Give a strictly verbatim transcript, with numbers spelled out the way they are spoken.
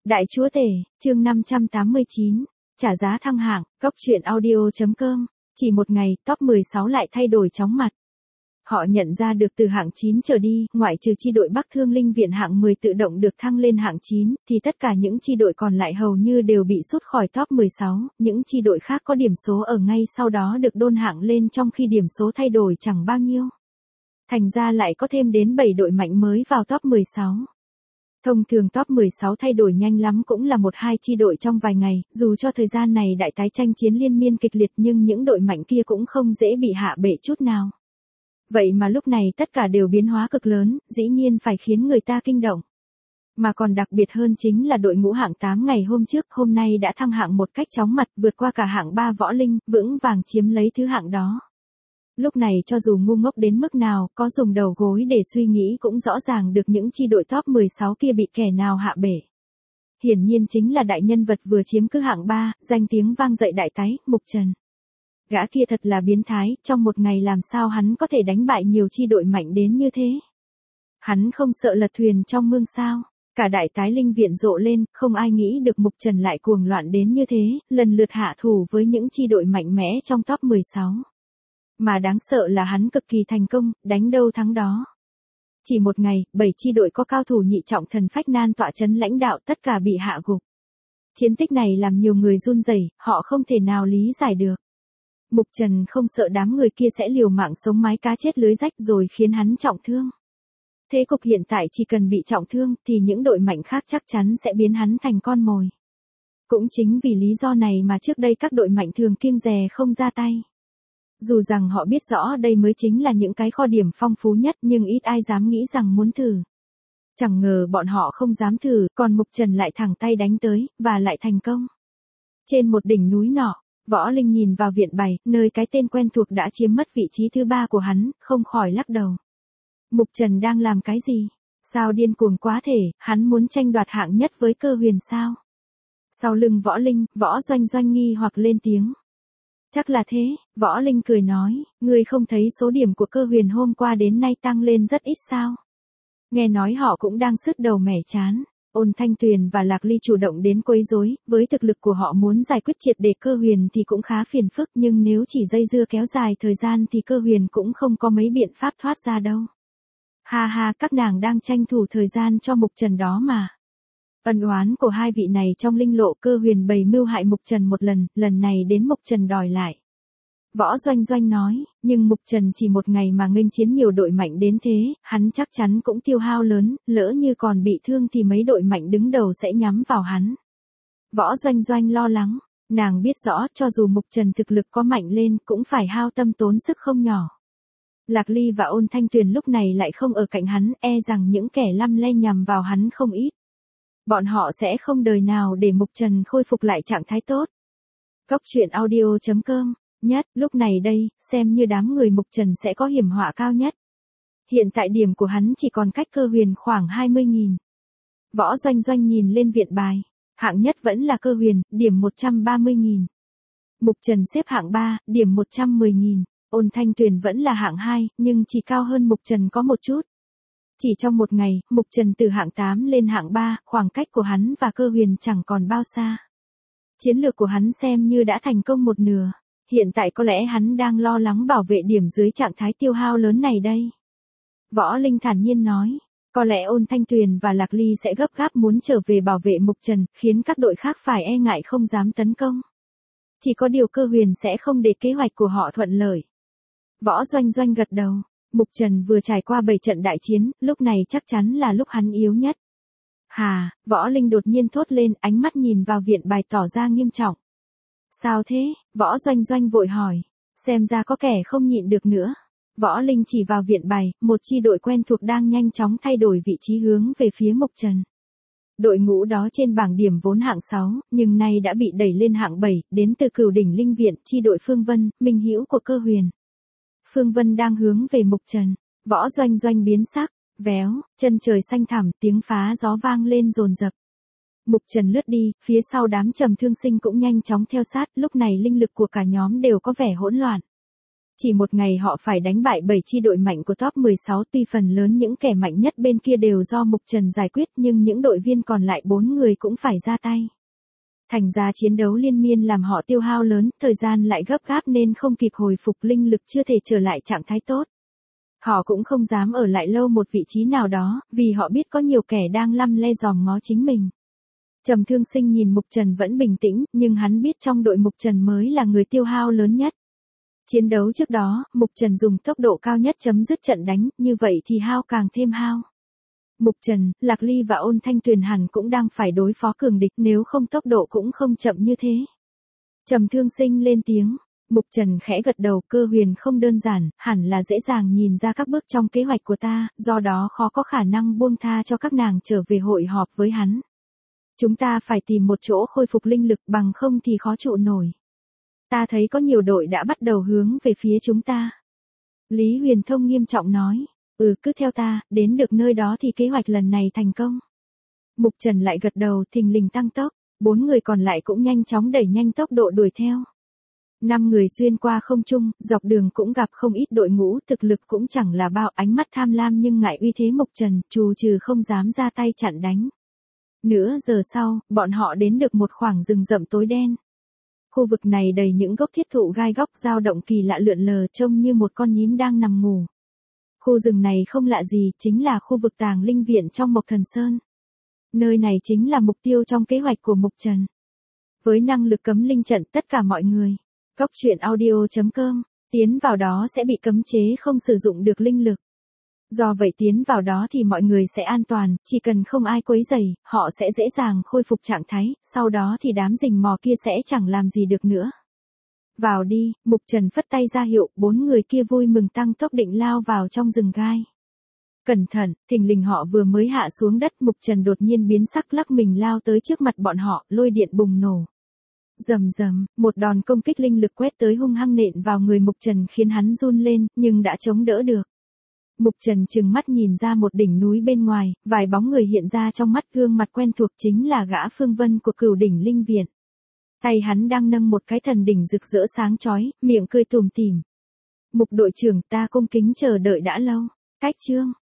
Đại chúa tể, chương năm trăm tám mươi chín, trả giá thăng hạng, góc truyện audio.com, chỉ một ngày, top mười sáu lại thay đổi chóng mặt. Họ nhận ra được từ hạng chín trở đi, ngoại trừ chi đội Bắc Thương Linh Viện hạng mười tự động được thăng lên hạng chín, thì tất cả những chi đội còn lại hầu như đều bị sút khỏi top mười sáu, những chi đội khác có điểm số ở ngay sau đó được đôn hạng lên trong khi điểm số thay đổi chẳng bao nhiêu. Thành ra lại có thêm đến bảy đội mạnh mới vào top mười sáu. Thông thường top mười sáu thay đổi nhanh lắm cũng là một hai chi đội trong vài ngày, dù cho thời gian này đại tái tranh chiến liên miên kịch liệt nhưng những đội mạnh kia cũng không dễ bị hạ bệ chút nào. Vậy mà lúc này tất cả đều biến hóa cực lớn, dĩ nhiên phải khiến người ta kinh động. Mà còn đặc biệt hơn chính là đội ngũ hạng tám ngày hôm trước, hôm nay đã thăng hạng một cách chóng mặt, vượt qua cả hạng ba Võ Linh, vững vàng chiếm lấy thứ hạng đó. Lúc này cho dù ngu ngốc đến mức nào, có dùng đầu gối để suy nghĩ cũng rõ ràng được những chi đội top mười sáu kia bị kẻ nào hạ bể. Hiển nhiên chính là đại nhân vật vừa chiếm cứ hạng ba, danh tiếng vang dậy đại tái, Mục Trần. Gã kia thật là biến thái, trong một ngày làm sao hắn có thể đánh bại nhiều chi đội mạnh đến như thế. Hắn không sợ lật thuyền trong mương sao. Cả đại tái linh viện rộ lên, không ai nghĩ được Mục Trần lại cuồng loạn đến như thế, lần lượt hạ thủ với những chi đội mạnh mẽ trong top mười sáu. Mà đáng sợ là hắn cực kỳ thành công, đánh đâu thắng đó. Chỉ một ngày, bảy chi đội có cao thủ nhị trọng thần phách nan tọa chấn lãnh đạo tất cả bị hạ gục. Chiến tích này làm nhiều người run rẩy, họ không thể nào lý giải được. Mục Trần không sợ đám người kia sẽ liều mạng sống mái cá chết lưới rách rồi khiến hắn trọng thương. Thế cục hiện tại chỉ cần bị trọng thương thì những đội mạnh khác chắc chắn sẽ biến hắn thành con mồi. Cũng chính vì lý do này mà trước đây các đội mạnh thường kiêng dè không ra tay. Dù rằng họ biết rõ đây mới chính là những cái kho điểm phong phú nhất nhưng ít ai dám nghĩ rằng muốn thử. Chẳng ngờ bọn họ không dám thử, còn Mục Trần lại thẳng tay đánh tới, và lại thành công. Trên một đỉnh núi nọ, Võ Linh nhìn vào viện bày, nơi cái tên quen thuộc đã chiếm mất vị trí thứ ba của hắn, không khỏi lắc đầu. Mục Trần đang làm cái gì? Sao điên cuồng quá thể, hắn muốn tranh đoạt hạng nhất với Cơ Huyền sao? Sau lưng Võ Linh, Võ Doanh Doanh nghi hoặc lên tiếng. Chắc là thế, Võ Linh cười nói, ngươi không thấy số điểm của Cơ Huyền hôm qua đến nay tăng lên rất ít sao? Nghe nói họ cũng đang sứt đầu mẻ chán. Ôn Thanh Tuyền và Lạc Ly chủ động đến quấy rối, với thực lực của họ muốn giải quyết triệt để Cơ Huyền thì cũng khá phiền phức nhưng nếu chỉ dây dưa kéo dài thời gian thì Cơ Huyền cũng không có mấy biện pháp thoát ra đâu. Ha ha, các nàng đang tranh thủ thời gian cho Mục Trần đó mà. Ân oán của hai vị này trong linh lộ, Cơ Huyền bày mưu hại Mục Trần một lần, lần này đến Mục Trần đòi lại. Võ Doanh Doanh nói, nhưng Mục Trần chỉ một ngày mà nghênh chiến nhiều đội mạnh đến thế, hắn chắc chắn cũng tiêu hao lớn, lỡ như còn bị thương thì mấy đội mạnh đứng đầu sẽ nhắm vào hắn. Võ Doanh Doanh lo lắng, nàng biết rõ cho dù Mục Trần thực lực có mạnh lên cũng phải hao tâm tốn sức không nhỏ. Lạc Ly và Ôn Thanh Tuyền lúc này lại không ở cạnh hắn, e rằng những kẻ lăm le nhằm vào hắn không ít. Bọn họ sẽ không đời nào để Mục Trần khôi phục lại trạng thái tốt. Góc truyện audio.com, nhất, lúc này đây, xem như đám người Mục Trần sẽ có hiểm họa cao nhất. Hiện tại điểm của hắn chỉ còn cách Cơ Huyền khoảng hai mươi nghìn. Võ Doanh Doanh nhìn lên viện bài, hạng nhất vẫn là Cơ Huyền, điểm một trăm ba mươi nghìn. Mục Trần xếp hạng ba, điểm một trăm mười nghìn. Ôn Thanh Tuyền vẫn là hạng hai, nhưng chỉ cao hơn Mục Trần có một chút. Chỉ trong một ngày, Mục Trần từ hạng tám lên hạng ba, khoảng cách của hắn và Cơ Huyền chẳng còn bao xa. Chiến lược của hắn xem như đã thành công một nửa. Hiện tại có lẽ hắn đang lo lắng bảo vệ điểm dưới trạng thái tiêu hao lớn này đây. Võ Linh thản nhiên nói, có lẽ Ôn Thanh Tuyền và Lạc Ly sẽ gấp gáp muốn trở về bảo vệ Mục Trần, khiến các đội khác phải e ngại không dám tấn công. Chỉ có điều Cơ Huyền sẽ không để kế hoạch của họ thuận lợi. Võ Doanh Doanh gật đầu, Mục Trần vừa trải qua bảy trận đại chiến, lúc này chắc chắn là lúc hắn yếu nhất. Hà, Võ Linh đột nhiên thốt lên, ánh mắt nhìn vào viện bài tỏ ra nghiêm trọng. Sao thế? Võ Doanh Doanh vội hỏi, xem ra có kẻ không nhịn được nữa. Võ Linh chỉ vào viện bài, một chi đội quen thuộc đang nhanh chóng thay đổi vị trí hướng về phía Mục Trần. Đội ngũ đó trên bảng điểm vốn hạng sáu, nhưng nay đã bị đẩy lên hạng bảy, đến từ Cửu Đỉnh Linh Viện, chi đội Phương Vân, minh hữu của Cơ Huyền. Phương Vân đang hướng về Mục Trần, Võ Doanh Doanh biến sắc, véo, chân trời xanh thẳm, tiếng phá gió vang lên dồn dập. Mục Trần lướt đi, phía sau đám Trầm Thương Sinh cũng nhanh chóng theo sát, lúc này linh lực của cả nhóm đều có vẻ hỗn loạn. Chỉ một ngày họ phải đánh bại bảy chi đội mạnh của top mười sáu, tuy phần lớn những kẻ mạnh nhất bên kia đều do Mục Trần giải quyết nhưng những đội viên còn lại bốn người cũng phải ra tay. Thành ra chiến đấu liên miên làm họ tiêu hao lớn, thời gian lại gấp gáp nên không kịp hồi phục, linh lực chưa thể trở lại trạng thái tốt. Họ cũng không dám ở lại lâu một vị trí nào đó, vì họ biết có nhiều kẻ đang lăm le dòm ngó chính mình. Trầm Thương Sinh nhìn Mục Trần vẫn bình tĩnh, nhưng hắn biết trong đội Mục Trần mới là người tiêu hao lớn nhất. Chiến đấu trước đó, Mục Trần dùng tốc độ cao nhất chấm dứt trận đánh, như vậy thì hao càng thêm hao. Mục Trần, Lạc Ly và Ôn Thanh Tuyền hẳn cũng đang phải đối phó cường địch, nếu không tốc độ cũng không chậm như thế. Trầm Thương Sinh lên tiếng. Mục Trần khẽ gật đầu, Cơ Huyền không đơn giản, hẳn là dễ dàng nhìn ra các bước trong kế hoạch của ta, do đó khó có khả năng buông tha cho các nàng trở về hội họp với hắn. Chúng ta phải tìm một chỗ khôi phục linh lực, bằng không thì khó trụ nổi. Ta thấy có nhiều đội đã bắt đầu hướng về phía chúng ta. Lý Huyền Thông nghiêm trọng nói, ừ cứ theo ta, đến được nơi đó thì kế hoạch lần này thành công. Mục Trần lại gật đầu, thình lình tăng tốc, bốn người còn lại cũng nhanh chóng đẩy nhanh tốc độ đuổi theo. Năm người xuyên qua không trung, dọc đường cũng gặp không ít đội ngũ, thực lực cũng chẳng là bao, ánh mắt tham lam nhưng ngại uy thế Mục Trần, trù trừ không dám ra tay chặn đánh. Nửa giờ sau, bọn họ đến được một khoảng rừng rậm tối đen. Khu vực này đầy những gốc thiết thụ gai góc dao động kỳ lạ lượn lờ, trông như một con nhím đang nằm ngủ. Khu rừng này không lạ gì, chính là khu vực tàng linh viện trong Mộc Thần Sơn. Nơi này chính là mục tiêu trong kế hoạch của Mục Trần. Với năng lực cấm linh trận, tất cả mọi người, Góc truyện audio chấm com, tiến vào đó sẽ bị cấm chế không sử dụng được linh lực. Do vậy tiến vào đó thì mọi người sẽ an toàn, chỉ cần không ai quấy rầy, họ sẽ dễ dàng khôi phục trạng thái, sau đó thì đám rình mò kia sẽ chẳng làm gì được nữa. Vào đi, Mục Trần phất tay ra hiệu, bốn người kia vui mừng tăng tốc định lao vào trong rừng gai. Cẩn thận, thình lình họ vừa mới hạ xuống đất, Mục Trần đột nhiên biến sắc lắc mình lao tới trước mặt bọn họ, lôi điện bùng nổ. Rầm rầm, một đòn công kích linh lực quét tới hung hăng nện vào người Mục Trần khiến hắn run lên, nhưng đã chống đỡ được. Mục Trần trừng mắt nhìn ra một đỉnh núi bên ngoài, vài bóng người hiện ra trong mắt, gương mặt quen thuộc chính là gã Phương Vân của Cửu Đỉnh Linh Viện. Tay hắn đang nâng một cái thần đỉnh rực rỡ sáng chói, miệng cười tủm tỉm. Mục đội trưởng, ta cung kính chờ đợi đã lâu. Cách chương